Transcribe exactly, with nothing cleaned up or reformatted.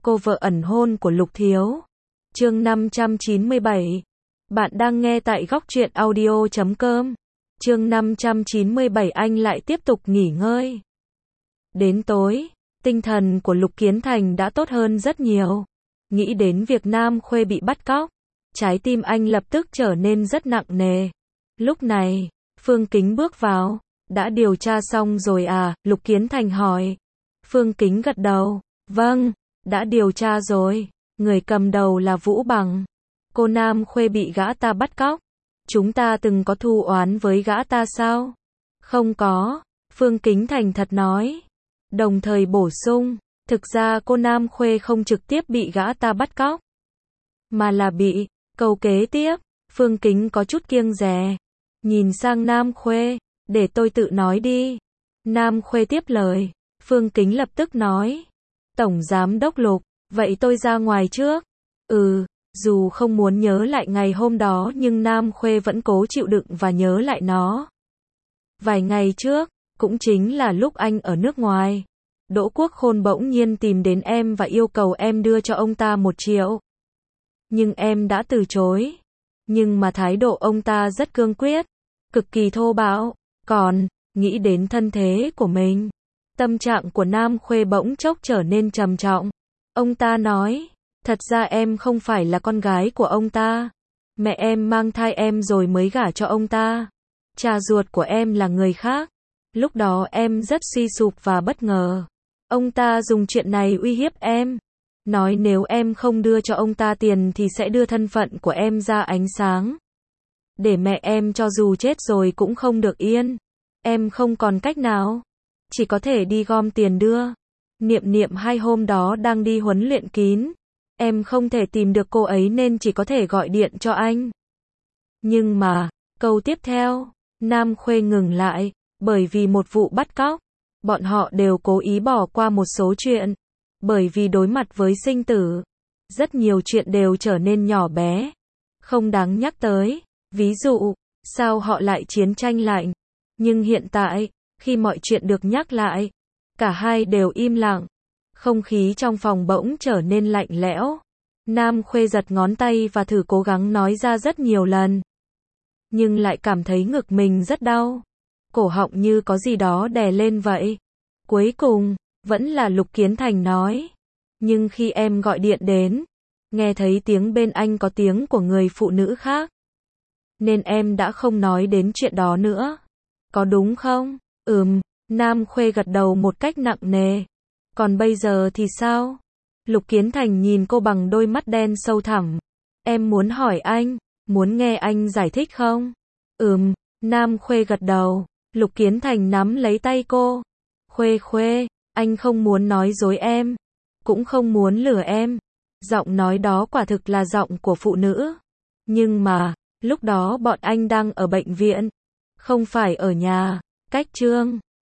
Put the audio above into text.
cô vợ ẩn hôn của Lục Thiếu. Chương năm trăm chín mươi bảy. Bạn đang nghe tại góc truyện audio chấm com. Chương năm trăm chín mươi bảy anh lại tiếp tục nghỉ ngơi. Đến tối, tinh thần của Lục Kiến Thành đã tốt hơn rất nhiều. Nghĩ đến việc Nam Khuê bị bắt cóc, trái tim anh lập tức trở nên rất nặng nề. Lúc này, Phương Kính bước vào. Đã điều tra xong rồi à? Lục Kiến Thành hỏi. Phương Kính gật đầu. Vâng, đã điều tra rồi. Người cầm đầu là Vũ Bằng. Cô Nam Khuê bị gã ta bắt cóc. Chúng ta từng có thù oán với gã ta sao? Không có, Phương Kính thành thật nói. Đồng thời bổ sung, thực ra cô Nam Khuê không trực tiếp bị gã ta bắt cóc, mà là bị. Câu kế tiếp, Phương Kính có chút kiêng dè. Nhìn sang Nam Khuê, để tôi tự nói đi. Nam Khuê tiếp lời. Phương Kính lập tức nói. Tổng Giám Đốc Lục, vậy tôi ra ngoài trước. Ừ, dù không muốn nhớ lại ngày hôm đó nhưng Nam Khuê vẫn cố chịu đựng và nhớ lại nó. Vài ngày trước, cũng chính là lúc anh ở nước ngoài, Đỗ Quốc Khôn bỗng nhiên tìm đến em và yêu cầu em đưa cho ông ta một triệu. Nhưng em đã từ chối. Nhưng mà thái độ ông ta rất cương quyết, cực kỳ thô bạo. Còn, nghĩ đến thân thế của mình, tâm trạng của Nam Khuê bỗng chốc trở nên trầm trọng. Ông ta nói, thật ra em không phải là con gái của ông ta. Mẹ em mang thai em rồi mới gả cho ông ta. Cha ruột của em là người khác. Lúc đó em rất suy sụp và bất ngờ. Ông ta dùng chuyện này uy hiếp em. Nói nếu em không đưa cho ông ta tiền thì sẽ đưa thân phận của em ra ánh sáng. Để mẹ em cho dù chết rồi cũng không được yên. Em không còn cách nào. Chỉ có thể đi gom tiền đưa. Niệm Niệm hai hôm đó đang đi huấn luyện kín. Em không thể tìm được cô ấy nên chỉ có thể gọi điện cho anh. Nhưng mà, câu tiếp theo, Nam Khuê ngừng lại, bởi vì một vụ bắt cóc. Bọn họ đều cố ý bỏ qua một số chuyện. Bởi vì đối mặt với sinh tử, rất nhiều chuyện đều trở nên nhỏ bé, không đáng nhắc tới. Ví dụ, sao họ lại chiến tranh lạnh. Nhưng hiện tại, khi mọi chuyện được nhắc lại, cả hai đều im lặng. Không khí trong phòng bỗng trở nên lạnh lẽo. Nam Khuê giật ngón tay và thử cố gắng nói ra rất nhiều lần. Nhưng lại cảm thấy ngực mình rất đau. Cổ họng như có gì đó đè lên vậy. Cuối cùng, vẫn là Lục Kiến Thành nói. Nhưng khi em gọi điện đến, nghe thấy tiếng bên anh có tiếng của người phụ nữ khác. Nên em đã không nói đến chuyện đó nữa. Có đúng không? Ừm, Nam Khuê gật đầu một cách nặng nề. Còn bây giờ thì sao? Lục Kiến Thành nhìn cô bằng đôi mắt đen sâu thẳm. Em muốn hỏi anh, muốn nghe anh giải thích không? Ừm, Nam Khuê gật đầu. Lục Kiến Thành nắm lấy tay cô. Khuê Khuê, anh không muốn nói dối em, cũng không muốn lừa em. Giọng nói đó quả thực là giọng của phụ nữ. Nhưng mà, lúc đó bọn anh đang ở bệnh viện, không phải ở nhà. Cách Trương